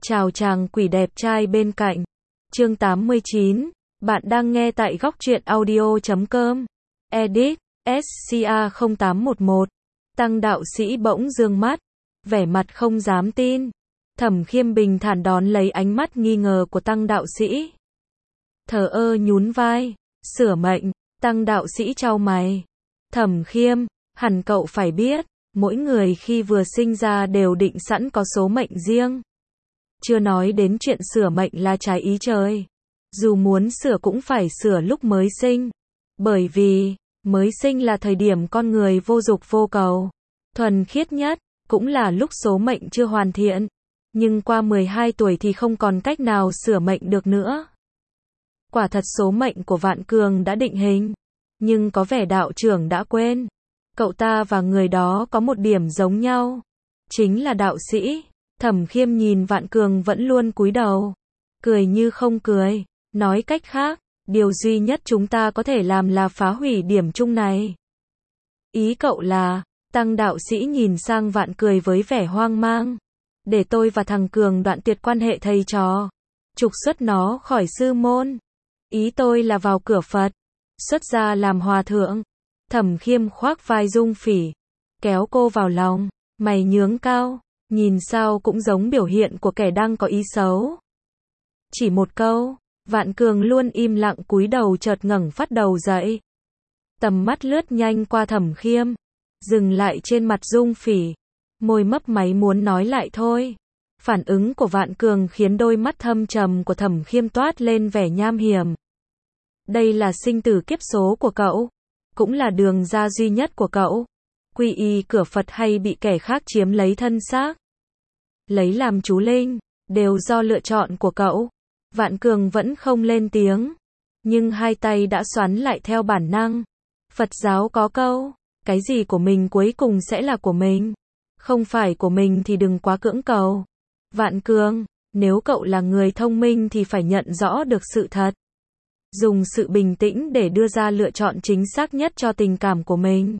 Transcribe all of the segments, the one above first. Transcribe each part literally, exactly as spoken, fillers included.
Chào chàng quỷ đẹp trai bên cạnh. Chương tám mươi chín. Bạn đang nghe tại góc truyện audio chấm com. Edit. ét xê a không tám một một. Tăng đạo sĩ bỗng dương mắt, vẻ mặt không dám tin. Thẩm Khiêm bình thản đón lấy ánh mắt nghi ngờ của tăng đạo sĩ. Thờ ơ nhún vai. Sửa mệnh. Tăng đạo sĩ chau mày. Thẩm Khiêm, hẳn cậu phải biết, mỗi người khi vừa sinh ra đều định sẵn có số mệnh riêng. Chưa nói đến chuyện sửa mệnh là trái ý trời. Dù muốn sửa cũng phải sửa lúc mới sinh. Bởi vì, mới sinh là thời điểm con người vô dục vô cầu, thuần khiết nhất, cũng là lúc số mệnh chưa hoàn thiện. Nhưng qua mười hai tuổi thì không còn cách nào sửa mệnh được nữa. Quả thật số mệnh của Vạn Cường đã định hình. Nhưng có vẻ đạo trưởng đã quên. Cậu ta và người đó có một điểm giống nhau. Chính là đạo sĩ. Thẩm Khiêm nhìn Vạn Cường vẫn luôn cúi đầu. Cười như không cười. Nói cách khác, điều duy nhất chúng ta có thể làm là phá hủy điểm chung này. Ý cậu là, tăng đạo sĩ nhìn sang Vạn cười với vẻ hoang mang. Để tôi và thằng Cường đoạn tuyệt quan hệ thầy trò. Trục xuất nó khỏi sư môn. Ý tôi là vào cửa Phật. Xuất gia làm hòa thượng. Thẩm Khiêm khoác vai Dung Phỉ. Kéo cô vào lòng. Mày nhướng cao. Nhìn sao cũng giống biểu hiện của kẻ đang có ý xấu. Chỉ một câu. Vạn Cường luôn im lặng cúi đầu chợt ngẩng phát đầu dậy. Tầm mắt lướt nhanh qua Thẩm Khiêm. Dừng lại trên mặt Dung Phỉ. Môi mấp máy muốn nói lại thôi. Phản ứng của Vạn Cường khiến đôi mắt thâm trầm của Thẩm Khiêm toát lên vẻ nham hiểm. Đây là sinh tử kiếp số của cậu. Cũng là đường ra duy nhất của cậu. Quy y cửa Phật hay bị kẻ khác chiếm lấy thân xác. Lấy làm chú linh. Đều do lựa chọn của cậu. Vạn Cường vẫn không lên tiếng. Nhưng hai tay đã xoắn lại theo bản năng. Phật giáo có câu. Cái gì của mình cuối cùng sẽ là của mình. Không phải của mình thì đừng quá cưỡng cầu. Vạn Cường, nếu cậu là người thông minh thì phải nhận rõ được sự thật. Dùng sự bình tĩnh để đưa ra lựa chọn chính xác nhất cho tình cảm của mình.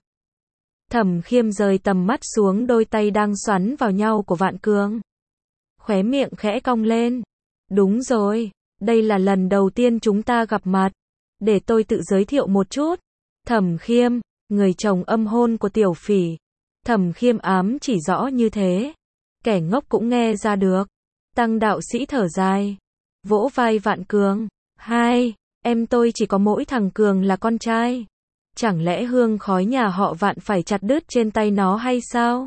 Thẩm Khiêm rời tầm mắt xuống đôi tay đang xoắn vào nhau của Vạn Cường. Khóe miệng khẽ cong lên. Đúng rồi, đây là lần đầu tiên chúng ta gặp mặt. Để tôi tự giới thiệu một chút. Thẩm Khiêm, người chồng âm hôn của Tiểu Phỉ. Thẩm Khiêm ám chỉ rõ như thế. Kẻ ngốc cũng nghe ra được. Tăng đạo sĩ thở dài. Vỗ vai Vạn Cường. Hai, em tôi chỉ có mỗi thằng Cường là con trai. Chẳng lẽ hương khói nhà họ Vạn phải chặt đứt trên tay nó hay sao?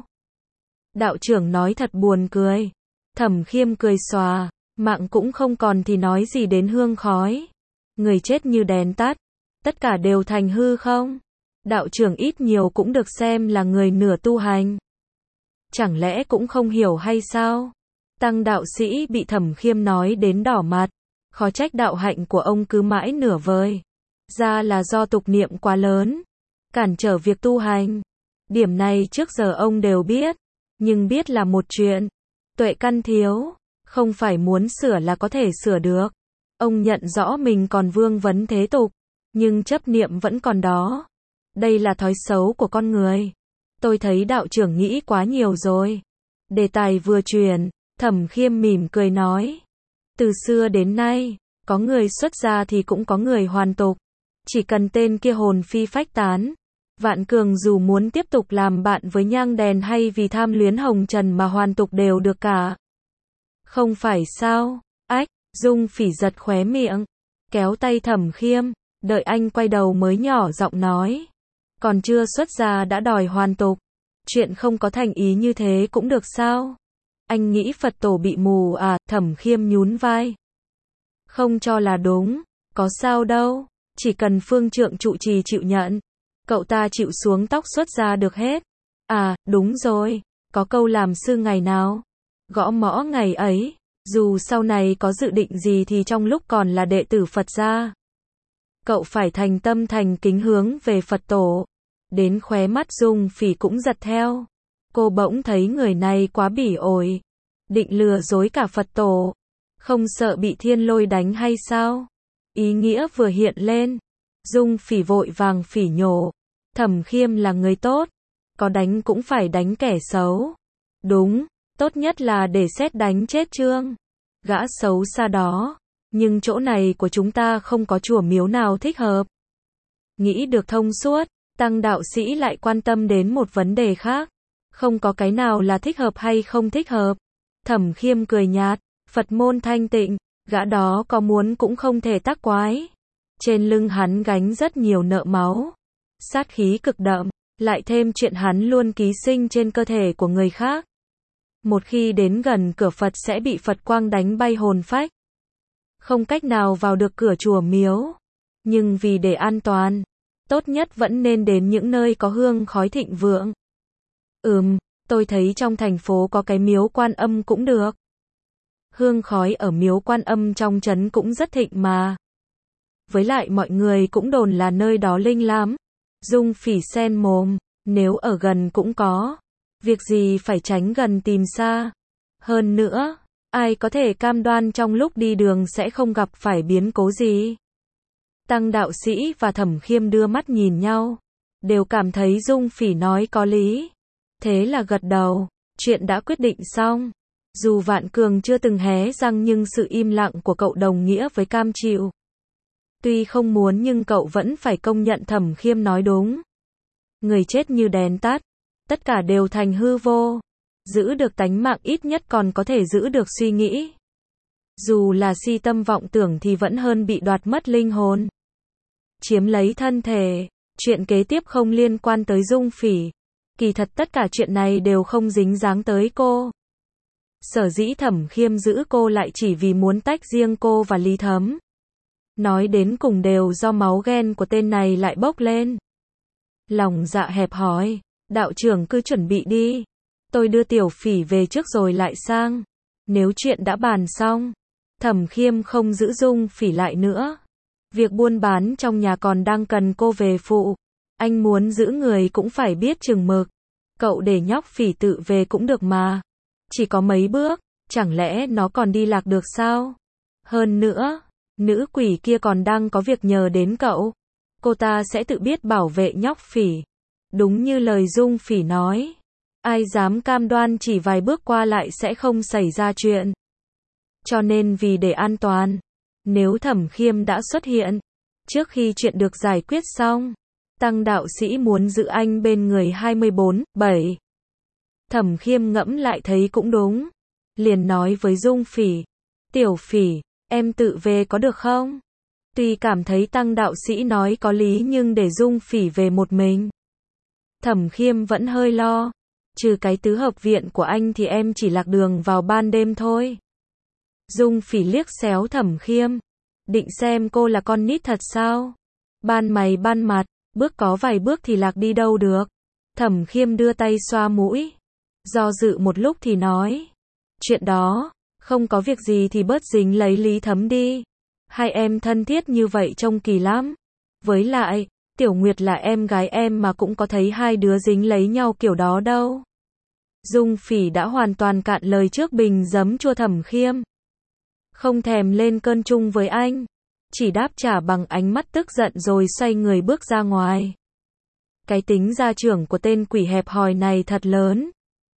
Đạo trưởng nói thật buồn cười. Thẩm Khiêm cười xòa. Mạng cũng không còn thì nói gì đến hương khói. Người chết như đèn tắt. Tất cả đều thành hư không? Đạo trưởng ít nhiều cũng được xem là người nửa tu hành. Chẳng lẽ cũng không hiểu hay sao? Tăng đạo sĩ bị Thẩm Khiêm nói đến đỏ mặt. Khó trách đạo hạnh của ông cứ mãi nửa vời. Ra là do tục niệm quá lớn. Cản trở việc tu hành. Điểm này trước giờ ông đều biết. Nhưng biết là một chuyện. Tuệ căn thiếu. Không phải muốn sửa là có thể sửa được. Ông nhận rõ mình còn vương vấn thế tục. Nhưng chấp niệm vẫn còn đó. Đây là thói xấu của con người. Tôi thấy đạo trưởng nghĩ quá nhiều rồi. Đề tài vừa chuyển. Thẩm Khiêm mỉm cười nói. Từ xưa đến nay, có người xuất gia thì cũng có người hoàn tục. Chỉ cần tên kia hồn phi phách tán. Vạn Cường dù muốn tiếp tục làm bạn với nhang đèn hay vì tham luyến hồng trần mà hoàn tục đều được cả. Không phải sao? Ách, Dung Phỉ giật khóe miệng. Kéo tay Thẩm Khiêm. Đợi anh quay đầu mới nhỏ giọng nói. Còn chưa xuất gia đã đòi hoàn tục. Chuyện không có thành ý như thế cũng được sao? Anh nghĩ Phật tổ bị mù à? Thẩm Khiêm nhún vai. Không cho là đúng. Có sao đâu. Chỉ cần phương trượng trụ trì chịu nhận. Cậu ta chịu xuống tóc xuất gia được hết. À, đúng rồi. Có câu làm sư ngày nào? Gõ mõ ngày ấy. Dù sau này có dự định gì thì trong lúc còn là đệ tử Phật gia. Cậu phải thành tâm thành kính hướng về Phật tổ. Đến khóe mắt Dung Phỉ cũng giật theo. Cô bỗng thấy người này quá bỉ ổi. Định lừa dối cả Phật tổ. Không sợ bị thiên lôi đánh hay sao? Ý nghĩa vừa hiện lên. Dung Phỉ vội vàng phỉ nhổ. Thẩm Khiêm là người tốt. Có đánh cũng phải đánh kẻ xấu. Đúng, tốt nhất là để sét đánh chết Trương. gã xấu xa đó, nhưng chỗ này của chúng ta không có chùa miếu nào thích hợp. Nghĩ được thông suốt, Tăng đạo sĩ lại quan tâm đến một vấn đề khác. Không có cái nào là thích hợp hay không thích hợp. Thẩm Khiêm cười nhạt, Phật môn thanh tịnh, gã đó có muốn cũng không thể tác quái. Trên lưng hắn gánh rất nhiều nợ máu, sát khí cực đậm, lại thêm chuyện hắn luôn ký sinh trên cơ thể của người khác. Một khi đến gần cửa Phật sẽ bị Phật quang đánh bay hồn phách. Không cách nào vào được cửa chùa miếu. Nhưng vì để an toàn, tốt nhất vẫn nên đến những nơi có hương khói thịnh vượng. Ừm, tôi thấy trong thành phố có cái miếu Quan Âm cũng được. Hương khói ở miếu Quan Âm trong trấn cũng rất thịnh mà. Với lại mọi người cũng đồn là nơi đó linh lắm. Dung Phỉ sen mồm, nếu ở gần cũng có. Việc gì phải tránh gần tìm xa. Hơn nữa, ai có thể cam đoan trong lúc đi đường sẽ không gặp phải biến cố gì. Tăng đạo sĩ và Thẩm Khiêm đưa mắt nhìn nhau, đều cảm thấy Dung Phỉ nói có lý. Thế là gật đầu, chuyện đã quyết định xong. Dù Vạn Cường chưa từng hé răng nhưng sự im lặng của cậu đồng nghĩa với cam chịu. Tuy không muốn nhưng cậu vẫn phải công nhận Thẩm Khiêm nói đúng. Người chết như đèn tắt, tất cả đều thành hư vô. Giữ được tánh mạng ít nhất còn có thể giữ được suy nghĩ. Dù là si tâm vọng tưởng thì vẫn hơn bị đoạt mất linh hồn. Chiếm lấy thân thể, chuyện kế tiếp không liên quan tới Dung Phỉ. Kỳ thật tất cả chuyện này đều không dính dáng tới cô. Sở dĩ Thẩm Khiêm giữ cô lại chỉ vì muốn tách riêng cô và Lý Thấm. Nói đến cùng đều do máu ghen của tên này lại bốc lên. Lòng dạ hẹp hòi, đạo trưởng cứ chuẩn bị đi. Tôi đưa Tiểu Phỉ về trước rồi lại sang. Nếu chuyện đã bàn xong, Thẩm Khiêm không giữ Dung Phỉ lại nữa. Việc buôn bán trong nhà còn đang cần cô về phụ. Anh muốn giữ người cũng phải biết chừng mực. Cậu để nhóc Phỉ tự về cũng được mà. Chỉ có mấy bước, chẳng lẽ nó còn đi lạc được sao? Hơn nữa, nữ quỷ kia còn đang có việc nhờ đến cậu. Cô ta sẽ tự biết bảo vệ nhóc Phỉ. Đúng như lời Dung Phỉ nói. Ai dám cam đoan chỉ vài bước qua lại sẽ không xảy ra chuyện. Cho nên vì để an toàn, nếu Thẩm Khiêm đã xuất hiện, trước khi chuyện được giải quyết xong, Tăng đạo sĩ muốn giữ anh bên người hai mươi bốn bảy. Thẩm Khiêm ngẫm lại thấy cũng đúng. Liền nói với Dung Phỉ, Tiểu Phỉ, em tự về có được không? Tuy cảm thấy Tăng đạo sĩ nói có lý nhưng để Dung Phỉ về một mình, Thẩm Khiêm vẫn hơi lo. Trừ cái tứ hợp viện của anh thì em chỉ lạc đường vào ban đêm thôi. Dung Phỉ liếc xéo Thẩm Khiêm. Định xem cô là con nít thật sao? Ban mày ban mặt, bước có vài bước thì lạc đi đâu được. Thẩm Khiêm đưa tay xoa mũi. Do dự một lúc thì nói. Chuyện đó, không có việc gì thì bớt dính lấy Lý Thấm đi. Hai em thân thiết như vậy trông kỳ lắm. Với lại, Tiểu Nguyệt là em gái em mà cũng có thấy hai đứa dính lấy nhau kiểu đó đâu. Dung Phỉ đã hoàn toàn cạn lời trước bình giấm chua Thẩm Khiêm. Không thèm lên cơn chung với anh. Chỉ đáp trả bằng ánh mắt tức giận rồi xoay người bước ra ngoài. Cái tính gia trưởng của tên quỷ hẹp hòi này thật lớn.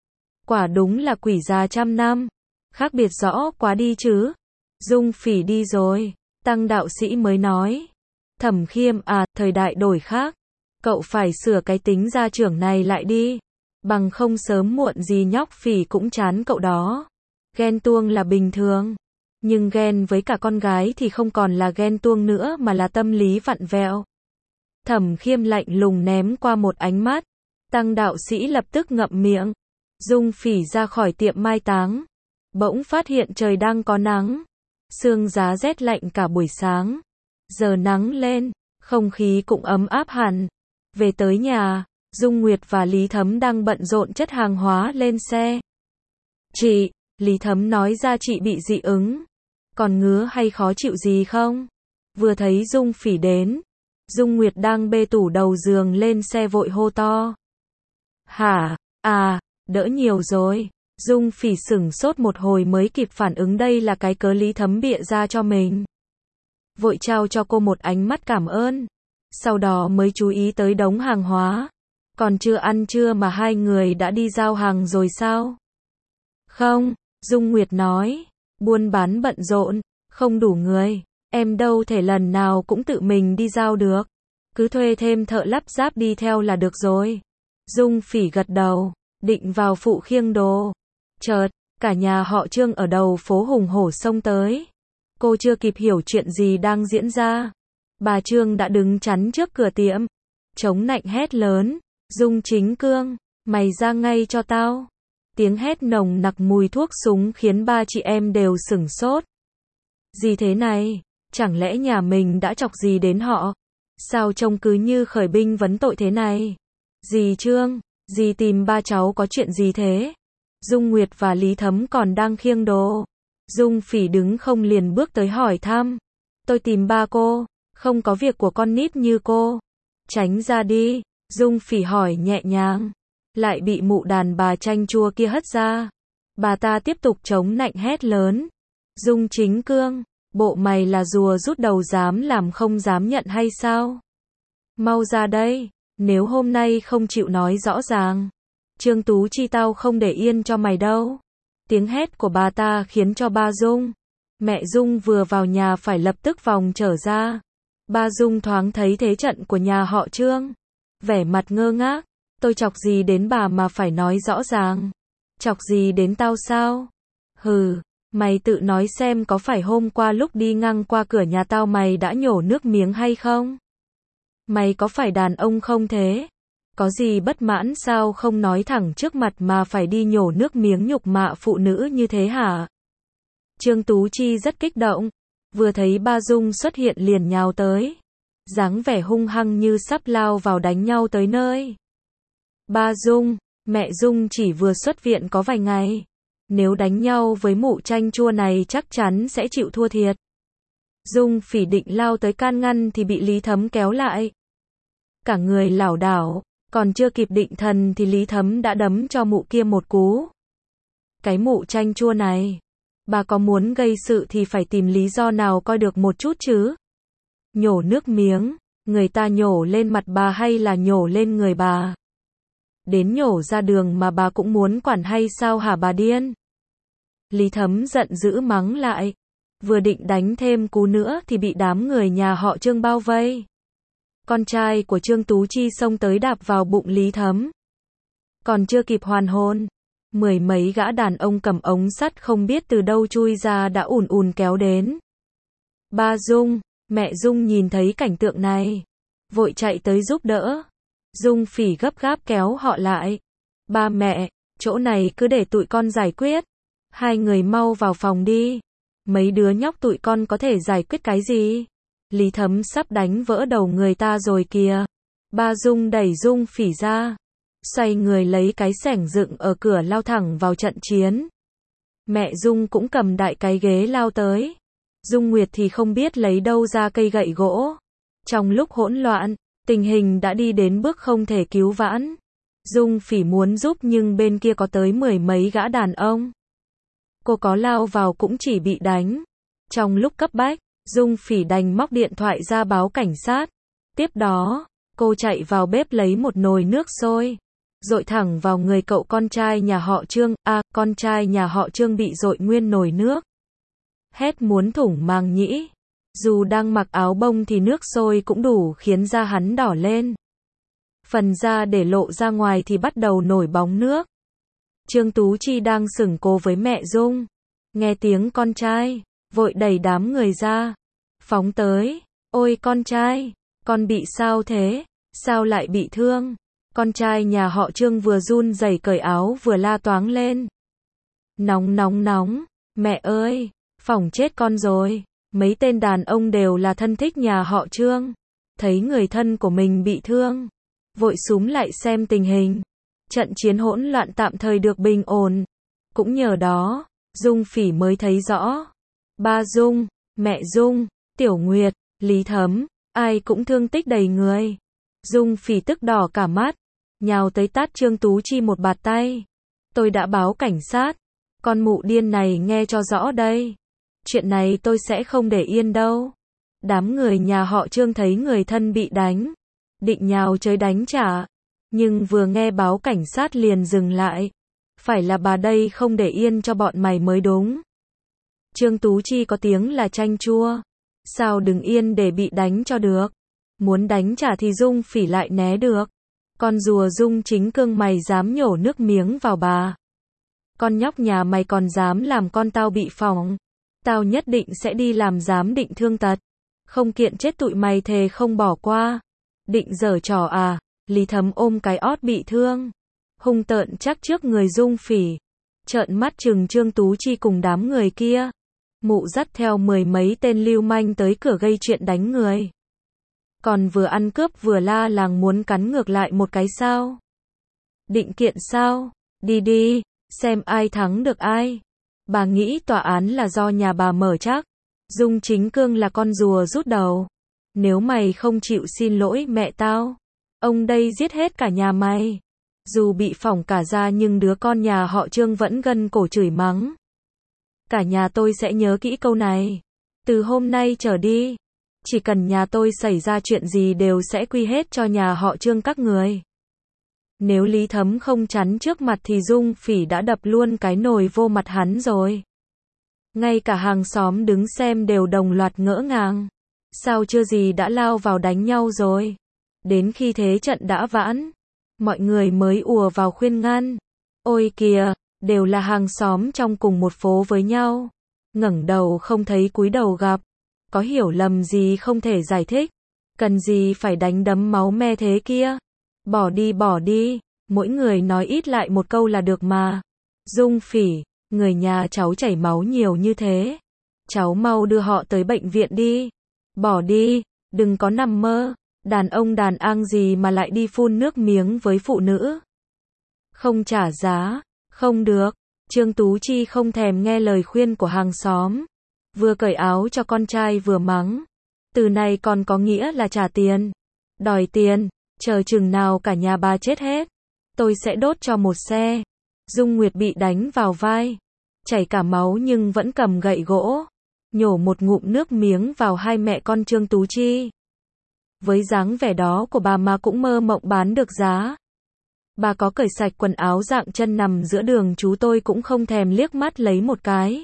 Quả đúng là quỷ già trăm năm. Khác biệt rõ quá đi chứ. Dung Phỉ đi rồi. Tăng đạo sĩ mới nói. Thẩm Khiêm à, thời đại đổi khác. Cậu phải sửa cái tính gia trưởng này lại đi. Bằng không sớm muộn gì nhóc Phỉ cũng chán cậu đó. Ghen tuông là bình thường. Nhưng ghen với cả con gái thì không còn là ghen tuông nữa mà là tâm lý vặn vẹo. Thẩm Khiêm lạnh lùng ném qua một ánh mắt. Tăng đạo sĩ lập tức ngậm miệng. Dung Phỉ ra khỏi tiệm mai táng. Bỗng phát hiện trời đang có nắng. Sương giá rét lạnh cả buổi sáng. Giờ nắng lên, không khí cũng ấm áp hẳn. Về tới nhà, Dung Nguyệt và Lý Thấm đang bận rộn chất hàng hóa lên xe. Chị, Lý Thấm nói ra chị bị dị ứng. Còn ngứa hay khó chịu gì không? Vừa thấy Dung Phỉ đến, Dung Nguyệt đang bê tủ đầu giường lên xe vội hô to. Hả? À, đỡ nhiều rồi. Dung Phỉ sửng sốt một hồi mới kịp phản ứng đây là cái cớ Lý Thấm bịa ra cho mình. Vội trao cho cô một ánh mắt cảm ơn. Sau đó mới chú ý tới đống hàng hóa. Còn chưa ăn trưa mà hai người đã đi giao hàng rồi sao? Không, Dung Nguyệt nói. Buôn bán bận rộn, không đủ người, em đâu thể lần nào cũng tự mình đi giao được. Cứ thuê thêm thợ lắp ráp đi theo là được rồi. Dung Phỉ gật đầu, định vào phụ khiêng đồ. Chợt, cả nhà họ Trương ở đầu phố hùng hổ xông tới. Cô chưa kịp hiểu chuyện gì đang diễn ra. Bà Trương đã đứng chắn trước cửa tiệm. Chống nạnh hét lớn, Dung Chính Cương, mày ra ngay cho tao. Tiếng hét nồng nặc mùi thuốc súng khiến ba chị em đều sửng sốt. Gì thế này? Chẳng lẽ nhà mình đã chọc gì đến họ? Sao trông cứ như khởi binh vấn tội thế này? Dì Trương, dì tìm ba cháu có chuyện gì thế? Dung Nguyệt và Lý Thấm còn đang khiêng đồ. Dung Phỉ đứng không liền bước tới hỏi thăm. Tôi tìm ba cô, không có việc của con nít như cô. Tránh ra đi, Dung Phỉ hỏi nhẹ nhàng. Lại bị mụ đàn bà chanh chua kia hất ra. Bà ta tiếp tục chống nạnh hét lớn. Dung Chính Cương, bộ mày là rùa rút đầu dám làm không dám nhận hay sao? Mau ra đây, nếu hôm nay không chịu nói rõ ràng. Trương Tú Chi tao không để yên cho mày đâu. Tiếng hét của bà ta khiến cho ba Dung. Mẹ Dung vừa vào nhà phải lập tức vòng trở ra. Ba Dung thoáng thấy thế trận của nhà họ Trương. Vẻ mặt ngơ ngác. Tôi chọc gì đến bà mà phải nói rõ ràng? Chọc gì đến tao sao? Hừ, mày tự nói xem có phải hôm qua lúc đi ngang qua cửa nhà tao mày đã nhổ nước miếng hay không? Mày có phải đàn ông không thế? Có gì bất mãn sao không nói thẳng trước mặt mà phải đi nhổ nước miếng nhục mạ phụ nữ như thế hả? Trương Tú Chi rất kích động. Vừa thấy ba Dung xuất hiện liền nhào tới. Dáng vẻ hung hăng như sắp lao vào đánh nhau tới nơi. Ba Dung, mẹ Dung chỉ vừa xuất viện có vài ngày. Nếu đánh nhau với mụ chanh chua này chắc chắn sẽ chịu thua thiệt. Dung Phỉ định lao tới can ngăn thì bị Lý Thấm kéo lại. Cả người lảo đảo, còn chưa kịp định thần thì Lý Thấm đã đấm cho mụ kia một cú. Cái mụ chanh chua này, bà có muốn gây sự thì phải tìm lý do nào coi được một chút chứ. Nhổ nước miếng, người ta nhổ lên mặt bà hay là nhổ lên người bà? Đến nhổ ra đường mà bà cũng muốn quản hay sao hả bà điên? Lý Thấm giận dữ mắng lại. Vừa định đánh thêm cú nữa thì bị đám người nhà họ Trương bao vây. Con trai của Trương Tú Chi xông tới đạp vào bụng Lý Thấm. Còn chưa kịp hoàn hồn, mười mấy gã đàn ông cầm ống sắt không biết từ đâu chui ra đã ùn ùn kéo đến. Ba Dung, mẹ Dung nhìn thấy cảnh tượng này, vội chạy tới giúp đỡ. Dung Phỉ gấp gáp kéo họ lại. Ba mẹ, chỗ này cứ để tụi con giải quyết. Hai người mau vào phòng đi. Mấy đứa nhóc tụi con có thể giải quyết cái gì? Lý Thấm sắp đánh vỡ đầu người ta rồi kìa. Ba Dung đẩy Dung Phỉ ra. Xoay người lấy cái xẻng dựng ở cửa lao thẳng vào trận chiến. Mẹ Dung cũng cầm đại cái ghế lao tới. Dung Nguyệt thì không biết lấy đâu ra cây gậy gỗ. Trong lúc hỗn loạn, tình hình đã đi đến bước không thể cứu vãn. Dung Phỉ muốn giúp nhưng bên kia có tới mười mấy gã đàn ông. Cô có lao vào cũng chỉ bị đánh. Trong lúc cấp bách, Dung Phỉ đành móc điện thoại ra báo cảnh sát. Tiếp đó, cô chạy vào bếp lấy một nồi nước sôi, dội thẳng vào người cậu con trai nhà họ Trương. À, con trai nhà họ Trương bị dội nguyên nồi nước. Hét muốn thủng màng nhĩ. Dù đang mặc áo bông thì nước sôi cũng đủ khiến da hắn đỏ lên. Phần da để lộ ra ngoài thì bắt đầu nổi bóng nước. Trương Tú Chi đang sững cô với mẹ Dung. Nghe tiếng con trai, vội đẩy đám người ra. Phóng tới. Ôi con trai, con bị sao thế? Sao lại bị thương? Con trai nhà họ Trương vừa run rẩy cởi áo vừa la toáng lên. Nóng nóng nóng, mẹ ơi, phỏng chết con rồi. Mấy tên đàn ông đều là thân thích nhà họ Trương. Thấy người thân của mình bị thương, vội xúm lại xem tình hình. Trận chiến hỗn loạn tạm thời được bình ổn. Cũng nhờ đó, Dung Phỉ mới thấy rõ. Ba Dung, mẹ Dung, Tiểu Nguyệt, Lý Thấm, ai cũng thương tích đầy người. Dung Phỉ tức đỏ cả mắt, nhào tới tát Trương Tú Chi một bạt tay. Tôi đã báo cảnh sát. Con mụ điên này nghe cho rõ đây. Chuyện này tôi sẽ không để yên đâu. Đám người nhà họ Trương thấy người thân bị đánh, định nhào tới đánh trả. Nhưng vừa nghe báo cảnh sát liền dừng lại. Phải là bà đây không để yên cho bọn mày mới đúng. Trương Tú Chi có tiếng là chanh chua. Sao đừng yên để bị đánh cho được. Muốn đánh trả thì Dung Phỉ lại né được. Con rùa Dung Chính Cương mày dám nhổ nước miếng vào bà. Con nhóc nhà mày còn dám làm con tao bị phỏng. Tao nhất định sẽ đi làm giám định thương tật. Không kiện chết tụi mày thề không bỏ qua. Định giở trò à? Lý Thấm ôm cái ót bị thương. Hung tợn chắc trước người Dung Phỉ. Trợn mắt chừng Trương Tú Chi cùng đám người kia. Mụ dắt theo mười mấy tên lưu manh tới cửa gây chuyện đánh người. Còn vừa ăn cướp vừa la làng muốn cắn ngược lại một cái sao? Định kiện sao? Đi đi, xem ai thắng được ai. Bà nghĩ tòa án là do nhà bà mở chắc. Dung Chính Cương là con rùa rút đầu. Nếu mày không chịu xin lỗi mẹ tao, ông đây giết hết cả nhà mày. Dù bị phỏng cả da nhưng đứa con nhà họ Trương vẫn gân cổ chửi mắng. Cả nhà tôi sẽ nhớ kỹ câu này. Từ hôm nay trở đi, chỉ cần nhà tôi xảy ra chuyện gì đều sẽ quy hết cho nhà họ Trương các người. Nếu Lý Thấm không chắn trước mặt thì Dung Phỉ đã đập luôn cái nồi vô mặt hắn rồi. Ngay cả hàng xóm đứng xem đều đồng loạt ngỡ ngàng. Sao chưa gì đã lao vào đánh nhau rồi. Đến khi thế trận đã vãn, mọi người mới ùa vào khuyên ngăn. Ôi kìa, đều là hàng xóm trong cùng một phố với nhau. Ngẩng đầu không thấy cúi đầu gặp. Có hiểu lầm gì không thể giải thích. Cần gì phải đánh đấm máu me thế kia. Bỏ đi bỏ đi, mỗi người nói ít lại một câu là được mà. Dung Phỉ, người nhà cháu chảy máu nhiều như thế. Cháu mau đưa họ tới bệnh viện đi. Bỏ đi, đừng có nằm mơ. Đàn ông đàn ang gì mà lại đi phun nước miếng với phụ nữ. Không trả giá, không được. Trương Tú Chi không thèm nghe lời khuyên của hàng xóm. Vừa cởi áo cho con trai vừa mắng. Từ này còn có nghĩa là trả tiền. Đòi tiền, chờ chừng nào cả nhà bà chết hết. Tôi sẽ đốt cho một xe. Dung Nguyệt bị đánh vào vai. Chảy cả máu nhưng vẫn cầm gậy gỗ. Nhổ một ngụm nước miếng vào hai mẹ con Trương Tú Chi. Với dáng vẻ đó của bà mà cũng mơ mộng bán được giá. Bà có cởi sạch quần áo dạng chân nằm giữa đường chú tôi cũng không thèm liếc mắt lấy một cái.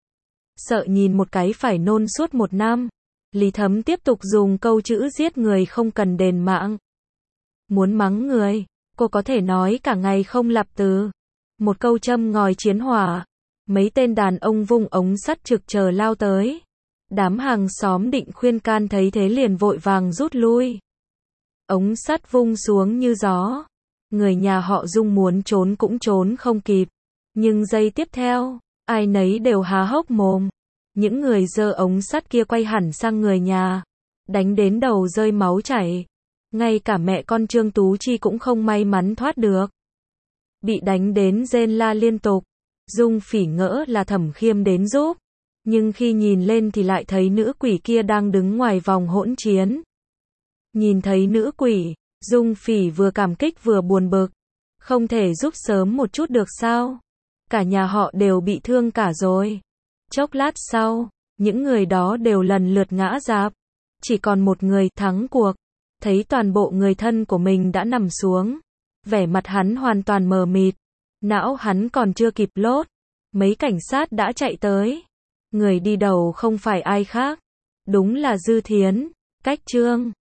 Sợ nhìn một cái phải nôn suốt một năm. Lý Thấm tiếp tục dùng câu chữ giết người không cần đền mạng. Muốn mắng người, cô có thể nói cả ngày không lặp từ. Một câu châm ngòi chiến hỏa. Mấy tên đàn ông vung ống sắt trực chờ lao tới. Đám hàng xóm định khuyên can thấy thế liền vội vàng rút lui. Ống sắt vung xuống như gió. Người nhà họ Dung muốn trốn cũng trốn không kịp. Nhưng giây tiếp theo, ai nấy đều há hốc mồm. Những người giơ ống sắt kia quay hẳn sang người nhà. Đánh đến đầu rơi máu chảy. Ngay cả mẹ con Trương Tú Chi cũng không may mắn thoát được. Bị đánh đến rên la liên tục. Dung Phỉ ngỡ là Thẩm Khiêm đến giúp. Nhưng khi nhìn lên thì lại thấy nữ quỷ kia đang đứng ngoài vòng hỗn chiến. Nhìn thấy nữ quỷ, Dung Phỉ vừa cảm kích vừa buồn bực. Không thể giúp sớm một chút được sao? Cả nhà họ đều bị thương cả rồi. Chốc lát sau, những người đó đều lần lượt ngã rạp. Chỉ còn một người thắng cuộc. Thấy toàn bộ người thân của mình đã nằm xuống. Vẻ mặt hắn hoàn toàn mờ mịt. Não hắn còn chưa kịp lốt. Mấy cảnh sát đã chạy tới. Người đi đầu không phải ai khác. Đúng là Dư Thiến, Cách Trương.